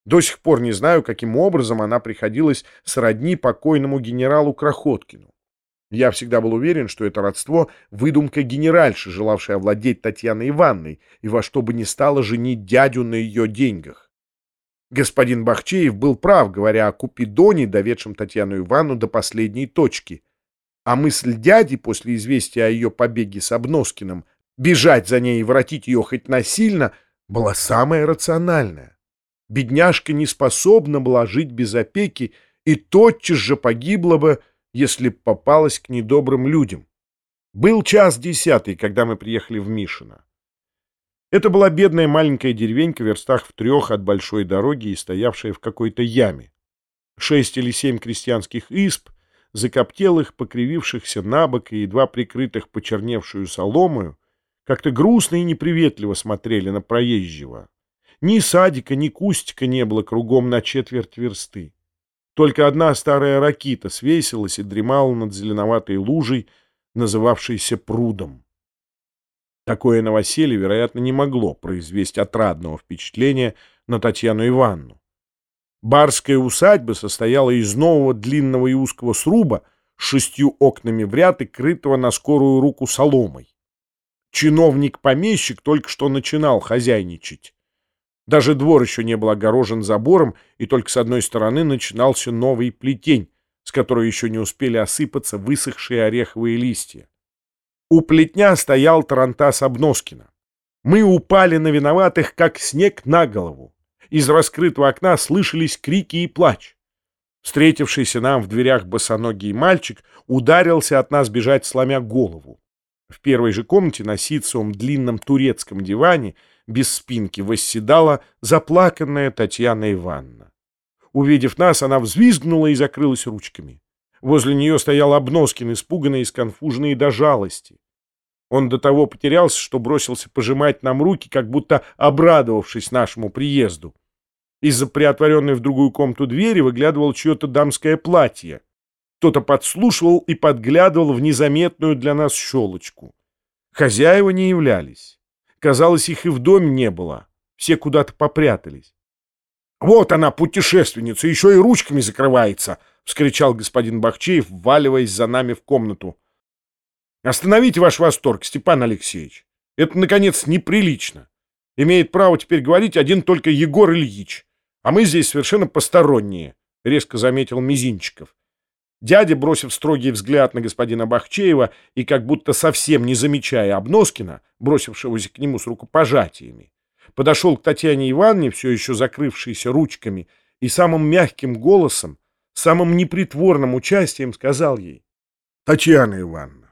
До сих пор не знаю, каким образом она приходилась сродни покойному генералу Крохоткину. Я всегда был уверен, что это родство — выдумка генеральши, желавшей овладеть Татьяной Ивановной и во что бы ни стало женить дядю на ее деньгах. Господин Бахчеев был прав, говоря о Купидоне, доведшем Татьяну Ивановну до последней точки. А мысль дяди после известия о ее побеге с Обноскиным бежать за ней и воротить ее хоть насильно была самая рациональная. Бедняжка не способна была жить без опеки и тотчас же погибла бы, если б попалась к недобрым людям. Был 1:10, когда мы приехали в Мишино. Это была бедная маленькая деревенька в верстах в 3 от большой дороги и стоявшая в какой-то яме. 6 или 7 крестьянских изб, закоптелых, покривившихся набок и едва прикрытых почерневшую соломою, как-то грустно и неприветливо смотрели на проезжего. Ни садика, ни кустика не было кругом на 1/4 версты. Только одна старая ракита свесилась и дремала над зеленоватой лужей, называвшейся прудом. Такое новоселье, вероятно, не могло произвести отрадного впечатления на Татьяну Ивановну. Барская усадьба состояла из нового длинного и узкого сруба с 6 окнами в ряд и крытого на скорую руку соломой. Чиновник-помещик только что начинал хозяйничать. Даже двор еще не был огорожен забором, и только с одной стороны начинался новый плетень, с которой еще не успели осыпаться высохшие ореховые листья. У плетня стоял тарантас Обноскина. Мы упали на виноватых, как снег на голову. Из раскрытого окна слышались крики и плач. Встретившийся нам в дверях босоногий мальчик ударился от нас бежать, сломя голову. В первой же комнате на ситцевом длинном турецком диване без спинки восседала заплаканная Татьяна Ивановна. Увидев нас, она взвизгнула и закрылась ручками. Возле нее стоял Обноскин, испуганный и сконфуженный до жалости. Он до того потерялся, что бросился пожимать нам руки, как будто обрадовавшись нашему приезду. Из-за приотворенной в другую комнату двери выглядывало чье-то дамское платье. Кто-то подслушивал и подглядывал в незаметную для нас щелочку. Хозяева не являлись. Казалось, их и в доме не было. Все куда-то попрятались. — Вот она, путешественница, еще и ручками закрывается! — вскричал господин Бахчеев, вваливаясь за нами в комнату. — Остановите ваш восторг, Степан Алексеевич. Это, наконец, неприлично. Имеет право теперь говорить один только Егор Ильич. А мы здесь совершенно посторонние, — резко заметил Мизинчиков. Дядя, бросив строгий взгляд на господина Бахчеева и как будто совсем не замечая Обноскина, бросившегося к нему с рукопожатиями, подошел к Татьяне Ивановне, все еще закрывшейся ручками, и самым мягким голосом, самым непритворным участием сказал ей: «Татьяна Ивановна,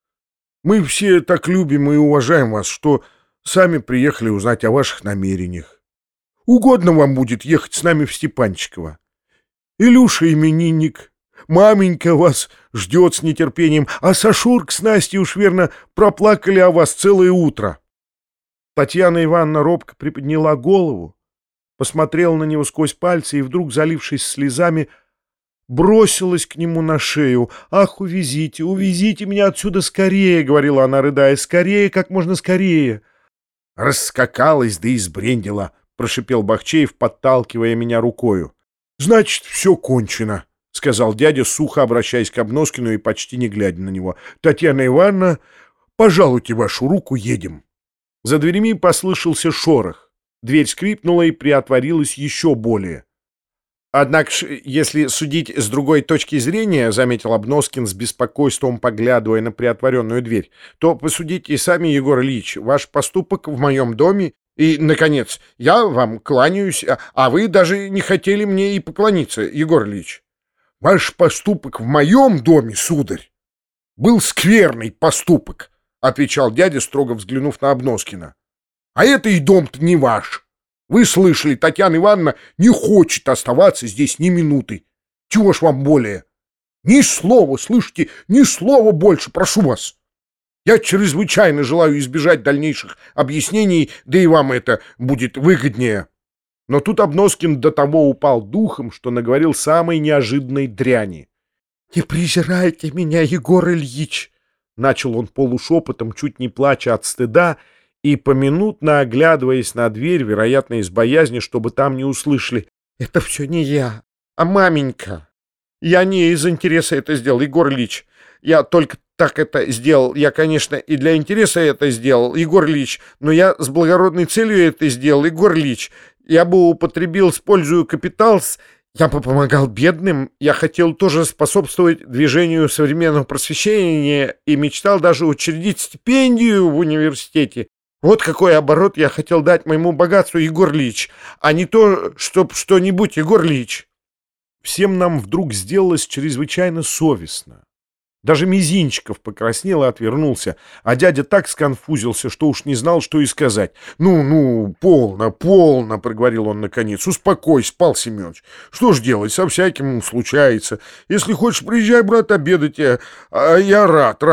мы все так любим и уважаем вас, что сами приехали узнать о ваших намерениях. Угодно вам будет ехать с нами в Степанчиково. Илюша именинник, маменька вас ждет с нетерпением, а Сашурка с Настей уж верно проплакали о вас целое утро». Татьяна Ивановна робко приподняла голову, посмотрела на него сквозь пальцы и вдруг, залившись слезами, бросилась к нему на шею. «Ах, увезите, увезите меня отсюда скорее!» — говорила она, рыдая. «Скорее, как можно скорее!» «Расскакалась, да и сбрендила!» — прошипел Бахчеев, подталкивая меня рукою. «Значит, все кончено!» — сказал дядя, сухо обращаясь к Обноскину и почти не глядя на него. «Татьяна Ивановна, пожалуйте вашу руку, едем». За дверями послышался шорох. Дверь скрипнула и приотворилась еще более. «Однако ж, если судить с другой точки зрения, — заметил Обноскин с беспокойством, поглядывая на приотворенную дверь, — то посудите и сами, Егор Ильич, ваш поступок в моем доме. И, наконец, я вам кланяюсь, а вы даже не хотели мне и поклониться, Егор Ильич». «Ваш поступок в моем доме, сударь, был скверный поступок», — отвечал дядя, строго взглянув на Обноскина. «А это и дом-то не ваш. Вы слышали, Татьяна Ивановна не хочет оставаться здесь ни минуты. Чего ж вам более? Ни слова, слышите, ни слова больше, прошу вас. Я чрезвычайно желаю избежать дальнейших объяснений, да и вам это будет выгоднее». Но тут Обноскин до того упал духом, что наговорил самой неожиданной дряни. «Не презирайте меня, Егор Ильич!» — начал он полушепотом, чуть не плача от стыда, и, поминутно оглядываясь на дверь, вероятно, из боязни, чтобы там не услышали. Это все не я, а маменька. Я не из интереса это сделал, Егор Ильич. Я только так это сделал. Я, конечно, и для интереса это сделал, Егор Ильич, но я с благородной целью это сделал, Егор Ильич. Я бы употребил, используя капитал, я бы помогал бедным, я хотел тоже способствовать движению современного просвещения и мечтал даже учредить стипендию в университете. Вот какой оборот я хотел дать моему богатству, Егор Ильич, а не то, чтоб что-нибудь, Егор Ильич. Всем нам вдруг сделалось чрезвычайно совестно. Даже Мизинчиков покраснел и отвернулся, а дядя так сконфузился, что уж не знал, что и сказать. «Ну, полно, полно», — проговорил он наконец. «Успокойся, Павел Семенович. Что ж делать, со всяким случается. Если хочешь, приезжай, брат, обедать, а я рад».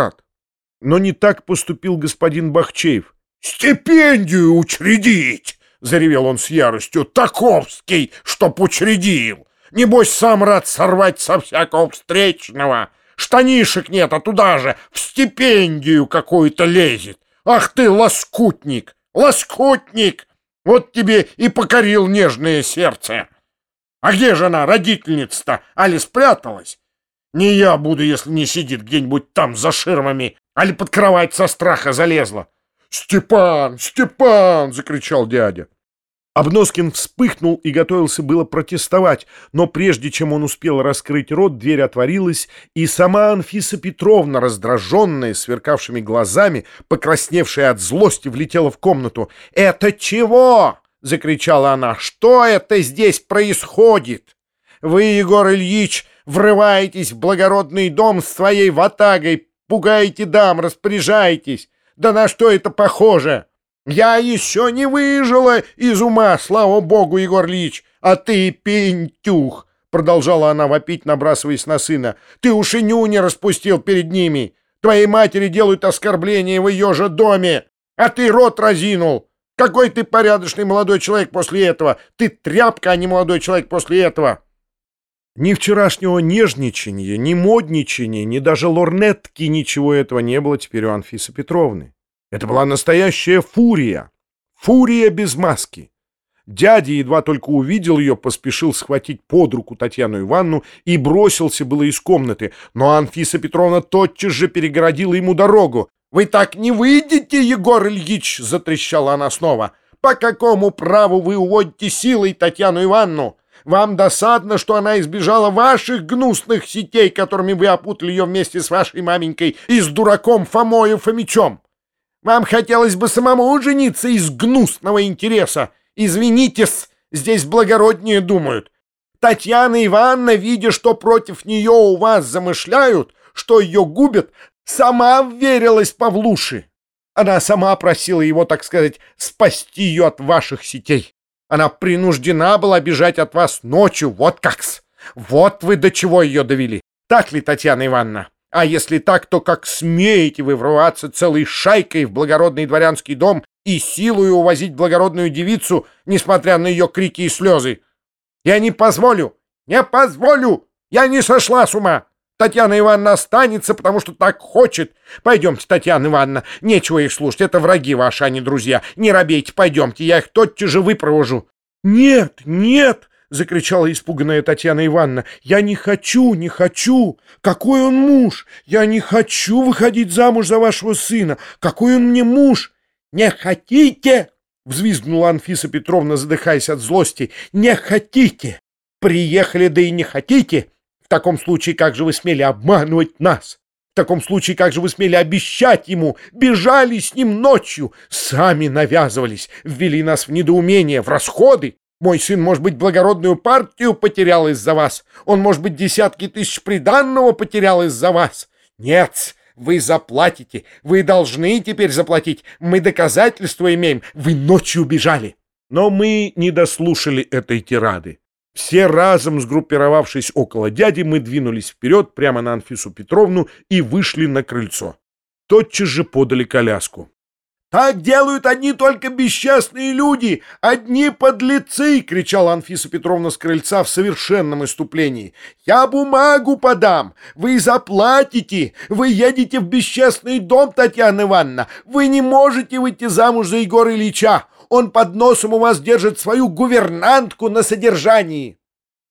Но не так поступил господин Бахчеев. «Стипендию учредить!» — заревел он с яростью. «Таковский, чтоб учредил! Небось, сам рад сорвать со всякого встречного! Штанишек нет, а туда же в стипендию какую-то лезет! Ах ты, лоскутник! Лоскутник! Вот тебе и покорил нежное сердце! А где же она, родительница-то? Али спряталась? Не я буду, если не сидит где-нибудь там за ширмами, али под кровать со страха залезла!» «Степан! Степан!» — закричал дядя. Обноскин вспыхнул и готовился было протестовать, но прежде чем он успел раскрыть рот, дверь отворилась, и сама Анфиса Петровна, раздраженная, сверкавшими глазами, покрасневшая от злости, влетела в комнату. «Это чего?» — закричала она. «Что это здесь происходит? Вы, Егор Ильич, врываетесь в благородный дом с своей ватагой, пугаете дам, распоряжаетесь. Да на что это похоже? Я еще не выжила из ума, слава богу, Егор Ильич, а ты пентюх!» Продолжала она вопить, набрасываясь на сына. «Ты уж и нюни распустил перед ними. Твоей матери делают оскорбления в ее же доме, а ты рот разинул. Какой ты порядочный молодой человек после этого? Ты тряпка, а не молодой человек после этого!» Ни вчерашнего нежничания, ни модничания, ни даже лорнетки, ничего этого не было теперь у Анфисы Петровны. Это была настоящая фурия. Фурия без маски. Дядя, едва только увидел ее, поспешил схватить под руку Татьяну Ивановну и бросился было из комнаты, но Анфиса Петровна тотчас же перегородила ему дорогу. «Вы так не выйдете, Егор Ильич!» — затрещала она снова. «По какому праву вы уводите силой Татьяну Ивановну? Вам досадно, что она избежала ваших гнусных сетей, которыми вы опутали ее вместе с вашей маменькой и с дураком Фомою Фомичом. Вам хотелось бы самому жениться из гнусного интереса. Извинитесь, здесь благороднее думают. Татьяна Ивановна, видя, что против нее у вас замышляют, что ее губят, сама вверилась Павлуше. Она сама просила его, так сказать, спасти ее от ваших сетей. Она принуждена была бежать от вас ночью, вот как-с. Вот вы до чего ее довели. Так ли, Татьяна Ивановна? А если так, то как смеете вы врываться целой шайкой в благородный дворянский дом и силою увозить благородную девицу, несмотря на ее крики и слезы? Я не позволю! Не позволю! Я не сошла с ума! Татьяна Ивановна останется, потому что так хочет. Пойдемте, Татьяна Ивановна, нечего их слушать, это враги ваши, а не друзья. Не робейте, пойдемте, я их тотчас же выпровожу». «Нет, нет!» — закричала испуганная Татьяна Ивановна. «Я не хочу, не хочу! Какой он муж! Я не хочу выходить замуж за вашего сына! Какой он мне муж!» «Не хотите?» — взвизгнула Анфиса Петровна, задыхаясь от злости. «Не хотите! Приехали, да и не хотите! В таком случае, как же вы смели обманывать нас? В таком случае, как же вы смели обещать ему? Бежали с ним ночью, сами навязывались, ввели нас в недоумение, в расходы. Мой сын, может быть, благородную партию потерял из-за вас. Он, может быть, десятки тысяч приданного потерял из-за вас. Нет, вы заплатите, вы должны теперь заплатить. Мы доказательства имеем, вы ночью бежали». Но мы не дослушали этой тирады. Все разом, сгруппировавшись около дяди, мы двинулись вперед прямо на Анфису Петровну и вышли на крыльцо. Тотчас же подали коляску. «Так делают одни только бесчестные люди, одни подлецы!» — кричала Анфиса Петровна с крыльца в совершенном исступлении. «Я бумагу подам! Вы заплатите! Вы едете в бесчестный дом, Татьяна Ивановна! Вы не можете выйти замуж за Егора Ильича! Он под носом у вас держит свою гувернантку на содержании!»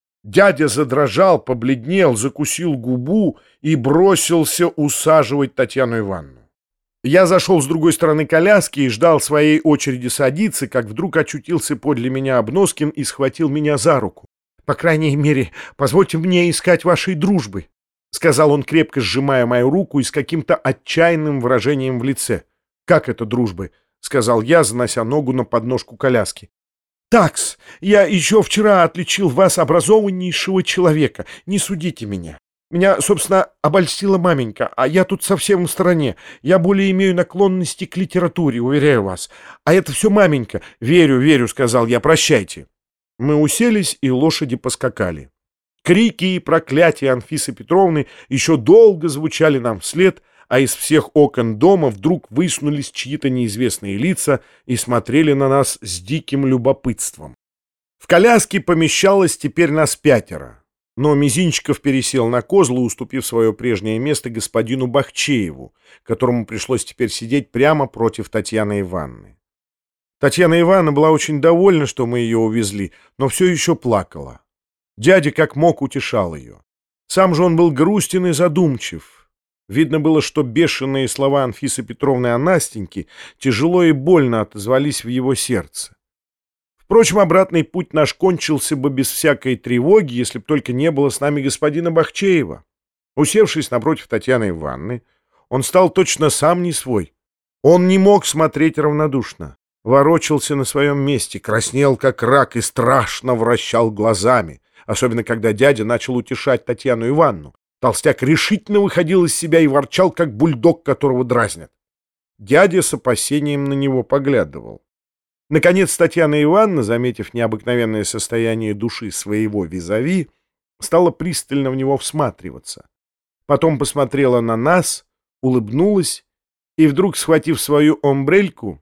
Дядя задрожал, побледнел, закусил губу и бросился усаживать Татьяну Ивановну. Я зашел с другой стороны коляски и ждал своей очереди садиться, как вдруг очутился подле меня Обноскин и схватил меня за руку. «По крайней мере, позвольте мне искать вашей дружбы», — сказал он, крепко сжимая мою руку и с каким-то отчаянным выражением в лице. «Как это дружбы?» — сказал я, занося ногу на подножку коляски. «Такс, я еще вчера отличил вас образованнейшего человека. Не судите меня. Меня, собственно, обольстила маменька, а я тут совсем в стороне. Я более имею наклонности к литературе, уверяю вас. А это все маменька. Верю, верю», — сказал я, — «прощайте». Мы уселись, и лошади поскакали. Крики и проклятия Анфисы Петровны еще долго звучали нам вслед, а из всех окон дома вдруг высунулись чьи-то неизвестные лица и смотрели на нас с диким любопытством. В коляске помещалось теперь нас 5, но Мизинчиков пересел на козлы, уступив свое прежнее место господину Бахчееву, которому пришлось теперь сидеть прямо против Татьяны Ивановны. Татьяна Ивановна была очень довольна, что мы ее увезли, но все еще плакала. Дядя как мог утешал ее. Сам же он был грустен и задумчив. Видно было, что бешеные слова Анфисы Петровны о Настеньке тяжело и больно отозвались в его сердце. Впрочем, обратный путь наш кончился бы без всякой тревоги, если б только не было с нами господина Бахчеева. Усевшись напротив Татьяны Ивановны, он стал точно сам не свой. Он не мог смотреть равнодушно, ворочался на своем месте, краснел как рак и страшно вращал глазами, особенно когда дядя начал утешать Татьяну Ивановну. Толстяк решительно выходил из себя и ворчал, как бульдог, которого дразнят. Дядя с опасением на него поглядывал. Наконец Татьяна Ивановна, заметив необыкновенное состояние души своего визави, стала пристально в него всматриваться. Потом посмотрела на нас, улыбнулась и вдруг, схватив свою омбрельку,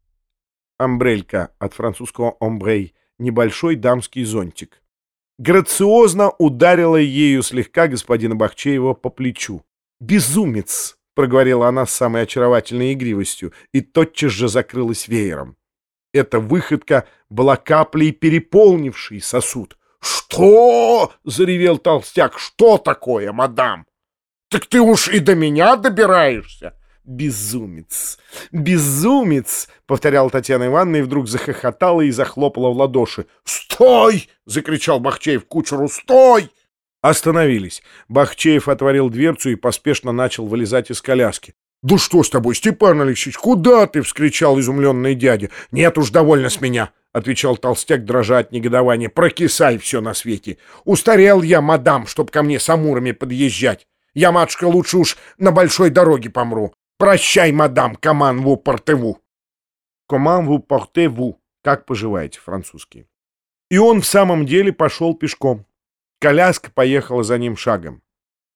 амбрелька от французского «омбрей» — небольшой дамский зонтик, грациозно ударила ею слегка господина Бахчеева по плечу. «Безумец!» — проговорила она с самой очаровательной игривостью и тотчас же закрылась веером. Эта выходка была каплей, переполнившей сосуд. «Что?» — заревел толстяк. «Что такое, мадам? Так ты уж и до меня добираешься!» «Безумец! Безумец!» — повторяла Татьяна Ивановна и вдруг захохотала и захлопала в ладоши. «Стой!» — закричал Бахчеев кучеру. «Стой!» Остановились. Бахчеев отворил дверцу и поспешно начал вылезать из коляски. «Да что с тобой, Степан Алексеевич, куда ты?» — вскричал изумленный дядя. «Нет уж, довольно с меня!» — отвечал толстяк, дрожа от негодования. «Прокисай все на свете! Устарел я, мадам, чтоб ко мне с амурами подъезжать! Я, матушка, лучше уж на большой дороге помру! Прощай, мадам, коман ву портеву!» «Коман ву портеву» — как поживаете, французский. И он в самом деле пошел пешком. Коляска поехала за ним шагом.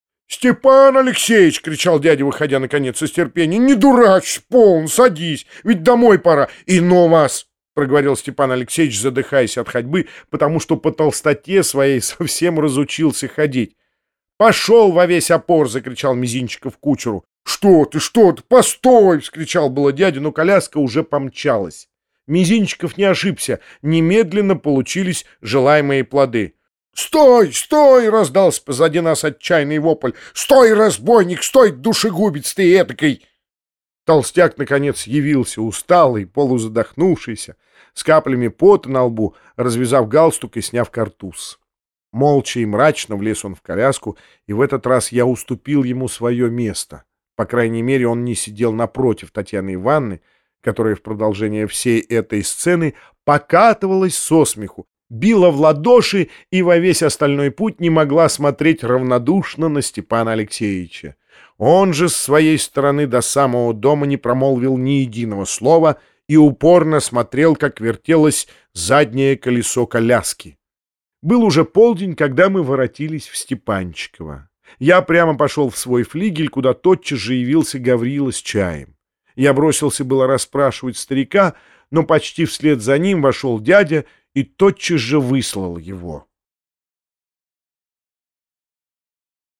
«Степан Алексеевич!» — кричал дядя, выходя наконец из терпения. «Не дурачь, полн, садись, ведь домой пора. И ну вас!» — проговорил Степан Алексеевич, задыхаясь от ходьбы, потому что по толстоте своей совсем разучился ходить. «Пошел во весь опор!» — закричал Мизинчиков кучеру. «Что ты, постой!» — вскричал было дядя, но коляска уже помчалась. Мизинчиков не ошибся, немедленно получились желаемые плоды. «Стой, стой!» — раздался позади нас отчаянный вопль. «Стой, разбойник, стой, душегубец ты этакой!» Толстяк, наконец, явился усталый, полузадохнувшийся, с каплями пота на лбу, развязав галстук и сняв картуз. Молча и мрачно влез он в коляску, и в этот раз я уступил ему свое место. По крайней мере, он не сидел напротив Татьяны Ивановны, которая в продолжение всей этой сцены покатывалась со смеху, била в ладоши и во весь остальной путь не могла смотреть равнодушно на Степана Алексеевича. Он же с своей стороны до самого дома не промолвил ни единого слова и упорно смотрел, как вертелось заднее колесо коляски. Был уже полдень, когда мы воротились в Степанчиково. Я прямо пошел в свой флигель, куда тотчас же явился Гаврила с чаем. Я бросился было расспрашивать старика, но почти вслед за ним вошел дядя и тотчас же выслал его.